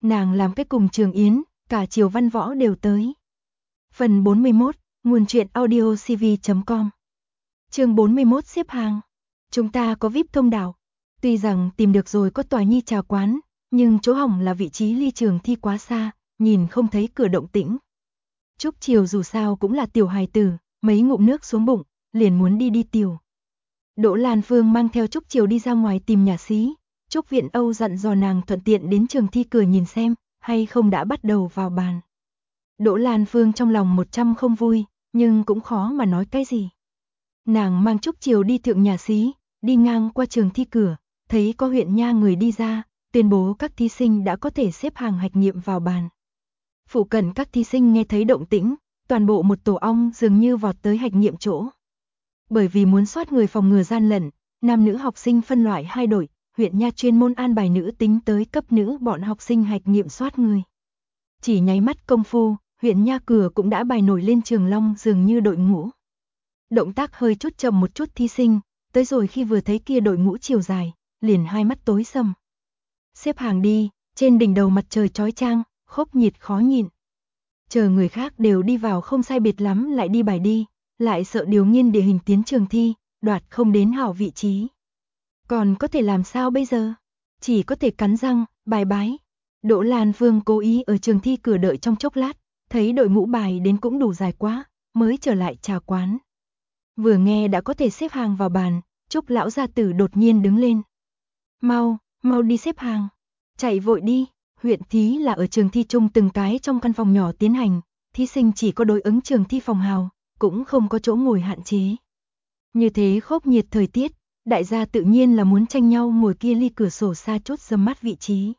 Nàng làm cái cùng Trường Yến, cả Triều Văn Võ đều tới. Phần 41, nguồn truyện audiocv.com. Chương 41 xếp hàng. Chúng ta có VIP thông đạo. Tuy rằng tìm được rồi có tòa nhi trà quán, nhưng chỗ hỏng là vị trí ly trường thi quá xa, nhìn không thấy cửa động tĩnh. Trúc Triều dù sao cũng là tiểu hài tử, mấy ngụm nước xuống bụng, liền muốn đi tiểu. Đỗ Lan Phương mang theo Trúc Triều đi ra ngoài tìm nhà xí. Trúc Viện Âu dặn dò nàng thuận tiện đến trường thi cửa nhìn xem, hay không đã bắt đầu vào bàn. Đỗ Lan Phương trong lòng 100 không vui, nhưng cũng khó mà nói cái gì. Nàng mang Trúc Triều đi thượng nhà xí, đi ngang qua trường thi cửa, thấy có huyện nha người đi ra, tuyên bố các thí sinh đã có thể xếp hàng hạch nghiệm vào bàn. Phụ cận các thí sinh nghe thấy động tĩnh, toàn bộ một tổ ong dường như vọt tới hạch nghiệm chỗ. Bởi vì muốn soát người phòng ngừa gian lận, nam nữ học sinh phân loại hai đội, huyện nha chuyên môn an bài nữ tính tới cấp nữ bọn học sinh hạch nghiệm soát người. Chỉ nháy mắt công phu, huyện nha cửa cũng đã bài nổi lên trường long dường như đội ngũ. Động tác hơi chút chậm một chút thí sinh, tới rồi khi vừa thấy kia đội ngũ chiều dài, liền hai mắt tối sầm. Xếp hàng đi, trên đỉnh đầu mặt trời chói chang, khốc nhiệt khó nhịn. Chờ người khác đều đi vào không sai biệt lắm lại đi bài đi, lại sợ điều nghiên địa hình tiến trường thi, đoạt không đến hảo vị trí. Còn có thể làm sao bây giờ? Chỉ có thể cắn răng, bài bái. Đỗ Lan Phương cố ý ở trường thi cửa đợi trong chốc lát, thấy đội ngũ bài đến cũng đủ dài quá, mới trở lại trà quán. Vừa nghe đã có thể xếp hàng vào bàn, Trúc lão gia tử đột nhiên đứng lên. Mau, mau đi xếp hàng. Chạy vội đi, huyện thí là ở trường thi chung từng cái trong căn phòng nhỏ tiến hành, thí sinh chỉ có đối ứng trường thi phòng hào, cũng không có chỗ ngồi hạn chế. Như thế khốc nhiệt thời tiết, đại gia tự nhiên là muốn tranh nhau ngồi kia ly cửa sổ xa chút dâm mắt vị trí.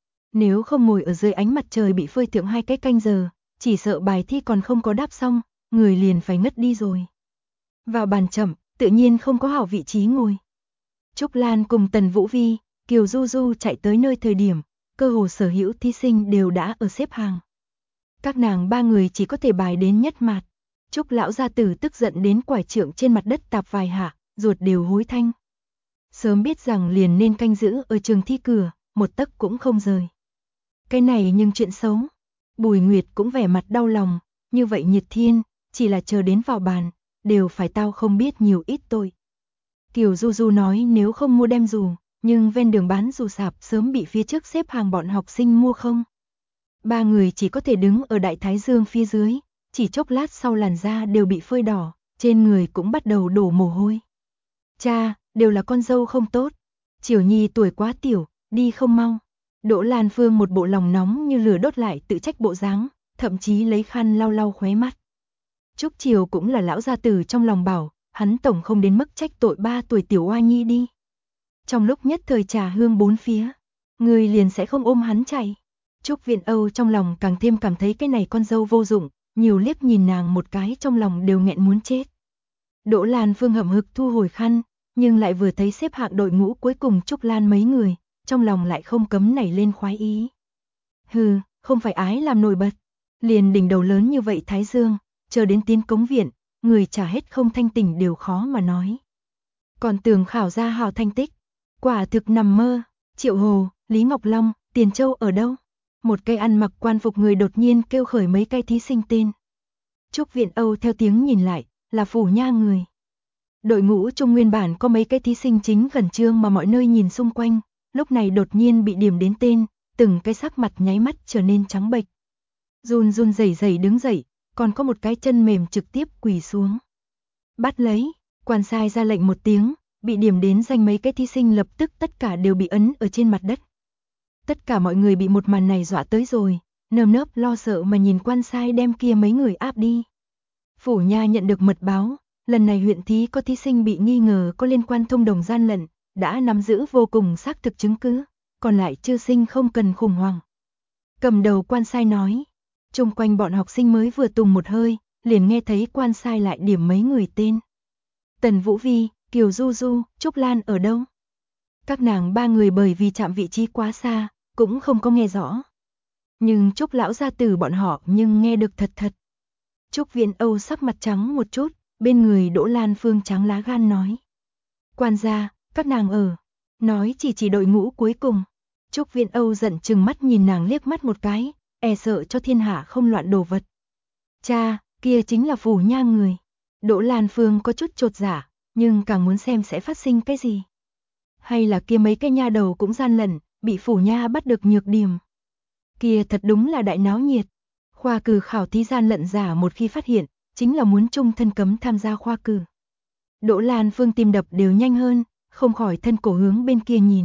Nếu không ngồi ở dưới ánh mặt trời bị phơi thượng 2 cái canh giờ, chỉ sợ bài thi còn không có đáp xong, người liền phải ngất đi rồi. Vào bàn chậm, tự nhiên không có hảo vị trí ngồi. Trúc Lan cùng Tần Vũ Vi, Kiều Du Du chạy tới nơi thời điểm, cơ hồ sở hữu thí sinh đều đã ở xếp hàng. Các nàng ba người chỉ có thể bài đến nhất mạt. Trúc lão gia tử tức giận đến quải trượng trên mặt đất tạp vài hạ, ruột đều hối thanh. Sớm biết rằng liền nên canh giữ ở trường thi cửa, một tấc cũng không rời. Cái này nhưng chuyện xấu. Bùi Nguyệt cũng vẻ mặt đau lòng, như vậy nhiệt thiên, chỉ là chờ đến vào bàn, đều phải tao không biết nhiều ít tội. Kiều Du Du nói nếu không mua đem dù, nhưng ven đường bán dù sạp sớm bị phía trước xếp hàng bọn học sinh mua không. Ba người chỉ có thể đứng ở đại thái dương phía dưới, chỉ chốc lát sau làn da đều bị phơi đỏ, trên người cũng bắt đầu đổ mồ hôi. Cha, đều là con dâu không tốt. Triều Nhi tuổi quá tiểu, đi không mau. Đỗ Lan Phương một bộ lòng nóng như lửa đốt lại tự trách bộ dáng, thậm chí lấy khăn lau lau khóe mắt. Trúc Triều cũng là lão gia tử trong lòng bảo, hắn tổng không đến mức trách tội 3 tuổi tiểu oa nhi đi. Trong lúc nhất thời trà hương bốn phía, người liền sẽ không ôm hắn chạy. Trúc Viện Âu trong lòng càng thêm cảm thấy cái này con dâu vô dụng, nhiều liếc nhìn nàng một cái trong lòng đều nghẹn muốn chết. Đỗ Lan Phương hậm hực thu hồi khăn, nhưng lại vừa thấy xếp hạng đội ngũ cuối cùng Trúc Lan mấy người, trong lòng lại không cấm nảy lên khoái ý. Hừ, không phải ái làm nổi bật, liền đỉnh đầu lớn như vậy thái dương, chờ đến tiến cống viện, người trả hết không thanh tỉnh đều khó mà nói. Còn tưởng khảo ra hào thành tích, quả thực nằm mơ. Triệu Hồ, Lý Ngọc Long, Tiền Châu ở đâu? Một cây ăn mặc quan phục người đột nhiên kêu khởi mấy cây thí sinh tên. Trúc Viện Âu theo tiếng nhìn lại, là phủ nha người. Đội ngũ trong nguyên bản có mấy cái thí sinh chính khẩn trương mà mọi nơi nhìn xung quanh, lúc này đột nhiên bị điểm đến tên, từng cái sắc mặt nháy mắt trở nên trắng bệch. Run run rẩy rẩy đứng dậy, còn có một cái chân mềm trực tiếp quỳ xuống. Bắt lấy, quan sai ra lệnh một tiếng, bị điểm đến danh mấy cái thí sinh lập tức tất cả đều bị ấn ở trên mặt đất. Tất cả mọi người bị một màn này dọa tới rồi, nơm nớp lo sợ mà nhìn quan sai đem kia mấy người áp đi. Phủ nha nhận được mật báo, lần này huyện thí có thí sinh bị nghi ngờ có liên quan thông đồng gian lận, đã nắm giữ vô cùng xác thực chứng cứ, còn lại chư sinh không cần khủng hoảng. Cầm đầu quan sai nói, chung quanh bọn học sinh mới vừa tùng một hơi, liền nghe thấy quan sai lại điểm mấy người tên. Tần Vũ Vi, Kiều Du Du, Trúc Lan ở đâu? Các nàng ba người bởi vì chạm vị trí quá xa, cũng không có nghe rõ. Nhưng Trúc lão gia tử bọn họ nhưng nghe được thật thật. Trúc Viện Âu sắc mặt trắng một chút, bên người Đỗ Lan Phương trắng lá gan nói. Quan gia, các nàng ở. Nói chỉ đội ngũ cuối cùng. Trúc Viễn Âu giận chừng mắt nhìn nàng liếc mắt một cái, e sợ cho thiên hạ không loạn đồ vật. Cha, kia chính là Phủ Nha người. Đỗ Lan Phương có chút chột dạ, nhưng càng muốn xem sẽ phát sinh cái gì. Hay là kia mấy cái nha đầu cũng gian lận, bị Phủ Nha bắt được nhược điểm. Kia thật đúng là đại náo nhiệt. Khoa cử khảo thí gian lận giả một khi phát hiện, chính là muốn chung thân cấm tham gia khoa cử. Đỗ Lan Phương tim đập đều nhanh hơn, không khỏi thân cổ hướng bên kia nhìn.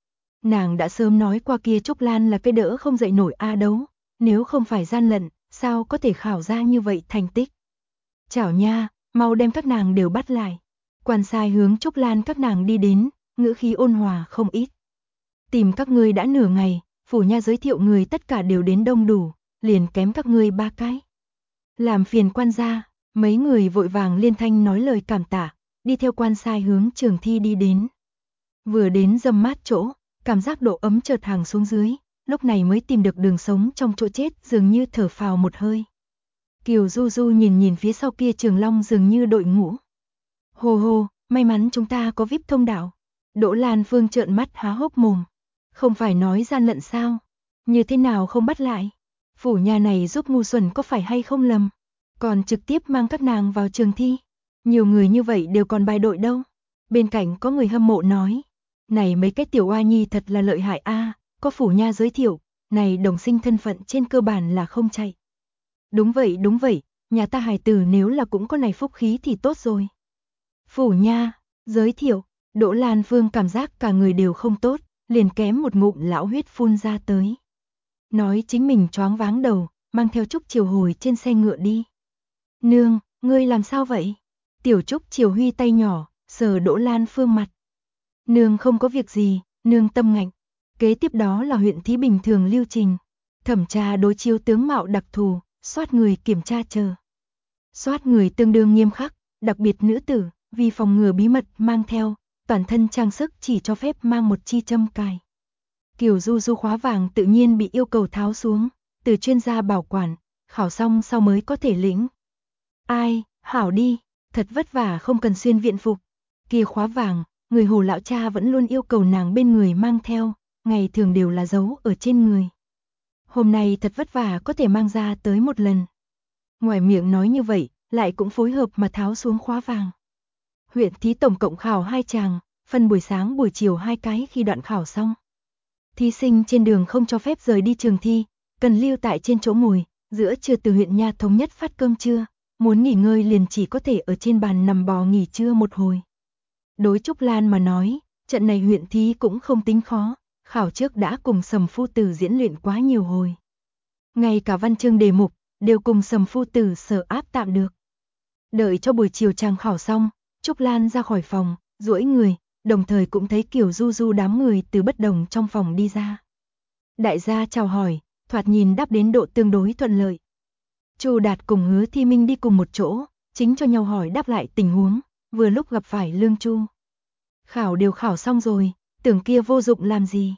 Nàng đã sớm nói qua kia Trúc Lan là cái đỡ không dậy nổi a đấu, nếu không phải gian lận, sao có thể khảo ra như vậy thành tích. Chảo nha, mau đem các nàng đều bắt lại. Quan sai hướng Trúc Lan các nàng đi đến, ngữ khí ôn hòa không ít. Tìm các ngươi đã nửa ngày, Phủ Nha giới thiệu người tất cả đều đến đông đủ, liền kém các ngươi 3 cái. Làm phiền quan gia, mấy người vội vàng liên thanh nói lời cảm tạ, đi theo quan sai hướng trường thi đi đến. Vừa đến râm mát chỗ, cảm giác độ ấm chợt hàng xuống dưới, lúc này mới tìm được đường sống trong chỗ chết, dường như thở phào một hơi. Kiều Du Du nhìn phía sau kia Trường Long dường như đội ngũ. Hồ hồ, may mắn chúng ta có VIP thông đạo. Đỗ Lan Phương trợn mắt há hốc mồm. Không phải nói gian lận sao? Như thế nào không bắt lại? Phủ Nha này giúp ngu xuẩn có phải hay không lầm? Còn trực tiếp mang các nàng vào trường thi. Nhiều người như vậy đều còn bài đội đâu. Bên cạnh có người hâm mộ nói. Này mấy cái tiểu oa nhi thật là lợi hại a, có Phủ Nha giới thiệu, này đồng sinh thân phận trên cơ bản là không chạy. Đúng vậy, nhà ta hài tử nếu là cũng có này phúc khí thì tốt rồi. Phủ Nha, giới thiệu, Đỗ Lan Phương cảm giác cả người đều không tốt, liền kém một ngụm lão huyết phun ra tới. Nói chính mình choáng váng đầu, mang theo Trúc Triều hồi trên xe ngựa đi. Nương, ngươi làm sao vậy? Tiểu Trúc Triều huy tay nhỏ, sờ Đỗ Lan Phương mặt. Nương không có việc gì, nương tâm ngạnh. Kế tiếp đó là huyện thí bình thường lưu trình. Thẩm tra đối chiếu tướng mạo đặc thù, soát người kiểm tra chờ. Soát người tương đương nghiêm khắc, đặc biệt nữ tử, vì phòng ngừa bí mật mang theo, toàn thân trang sức chỉ cho phép mang một chi châm cài. Kiều Du Du khóa vàng tự nhiên bị yêu cầu tháo xuống, từ chuyên gia bảo quản, khảo xong sau mới có thể lĩnh. Ai, hảo đi, thật vất vả không cần xuyên viện phục. Kia khóa vàng, người Hồ lão cha vẫn luôn yêu cầu nàng bên người mang theo, ngày thường đều là giấu ở trên người. Hôm nay thật vất vả có thể mang ra tới một lần. Ngoài miệng nói như vậy, lại cũng phối hợp mà tháo xuống khóa vàng. Huyện thí tổng cộng khảo 2 chàng, phân buổi sáng buổi chiều 2 cái khi đoạn khảo xong. Thí sinh trên đường không cho phép rời đi trường thi, cần lưu tại trên chỗ ngồi, giữa trưa từ huyện Nha thống nhất phát cơm trưa, muốn nghỉ ngơi liền chỉ có thể ở trên bàn nằm bò nghỉ trưa một hồi. Đối Trúc Lan mà nói, trận này huyện thí cũng không tính khó, khảo trước đã cùng Sầm Phu Tử diễn luyện quá nhiều hồi. Ngay cả văn chương đề mục, đều cùng Sầm Phu Tử sở áp tạm được. Đợi cho buổi chiều chàng khảo xong, Trúc Lan ra khỏi phòng, duỗi người, đồng thời cũng thấy Kiều Du Du đám người từ bất đồng trong phòng đi ra. Đại gia chào hỏi, thoạt nhìn đáp đến độ tương đối thuận lợi. Chu Đạt cùng Hứa Thi Minh đi cùng một chỗ, chính cho nhau hỏi đáp lại tình huống, vừa lúc gặp phải Lương Chu. Khảo đều khảo xong rồi, tưởng kia vô dụng làm gì.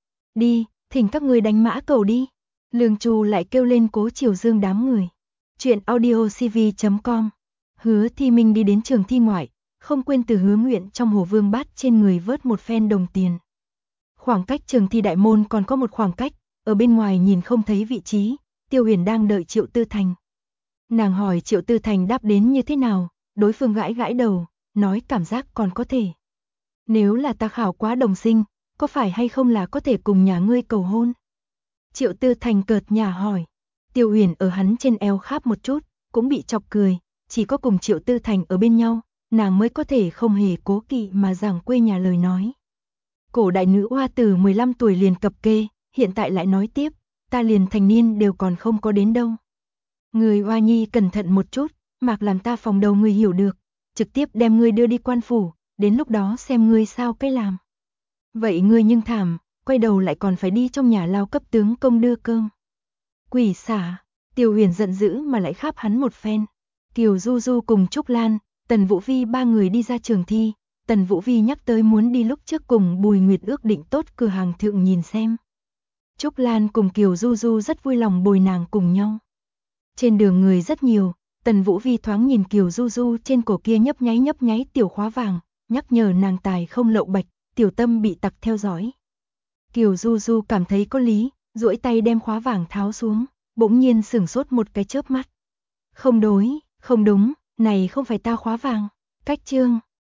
Đi, thỉnh các người đánh mã cầu đi. Lương Chu lại kêu lên Cố Triều Dương đám người. Chuyện audiocv.com. Hứa Thi Minh đi đến trường thi ngoại, không quên từ Hứa Nguyện trong hồ vương bát trên người vớt một phen đồng tiền. Khoảng cách trường thi đại môn còn có một khoảng cách, ở bên ngoài nhìn không thấy vị trí, Tiêu Huyền đang đợi Triệu Tư Thành. Nàng hỏi Triệu Tư Thành đáp đến như thế nào, đối phương gãi gãi đầu, nói cảm giác còn có thể. Nếu là ta khảo quá đồng sinh, có phải hay không là có thể cùng nhà ngươi cầu hôn? Triệu Tư Thành cợt nhả hỏi. Tiêu Huyền ở hắn trên eo kháp một chút, cũng bị chọc cười, chỉ có cùng Triệu Tư Thành ở bên nhau, nàng mới có thể không hề cố kỵ mà giảng quê nhà lời nói. Cổ đại nữ oa từ 15 tuổi liền cập kê, hiện tại lại nói tiếp, ta liền thành niên đều còn không có đến đâu. Người oa nhi cẩn thận một chút, mạc làm ta phòng đầu người hiểu được, trực tiếp đem ngươi đưa đi quan phủ, đến lúc đó xem ngươi sao cái làm. Vậy ngươi nhưng thảm, quay đầu lại còn phải đi trong nhà lao cấp tướng công đưa cơm. Quỷ xả, Tiêu Huyền giận dữ mà lại kháp hắn một phen. Kiều Du Du cùng Trúc Lan, Tần Vũ Vi ba người đi ra trường thi, Tần Vũ Vi nhắc tới muốn đi lúc trước cùng Bùi Nguyệt ước định tốt cửa hàng thượng nhìn xem. Trúc Lan cùng Kiều Du Du rất vui lòng bồi nàng cùng nhau. Trên đường người rất nhiều, Tần Vũ Vi thoáng nhìn Kiều Du Du trên cổ kia nhấp nháy tiểu khóa vàng, nhắc nhở nàng tài không lậu bạch, tiểu tâm bị tặc theo dõi. Kiều Du Du cảm thấy có lý, duỗi tay đem khóa vàng tháo xuống, bỗng nhiên sửng sốt một cái chớp mắt. Không đúng, này không phải ta khóa vàng. Cách chương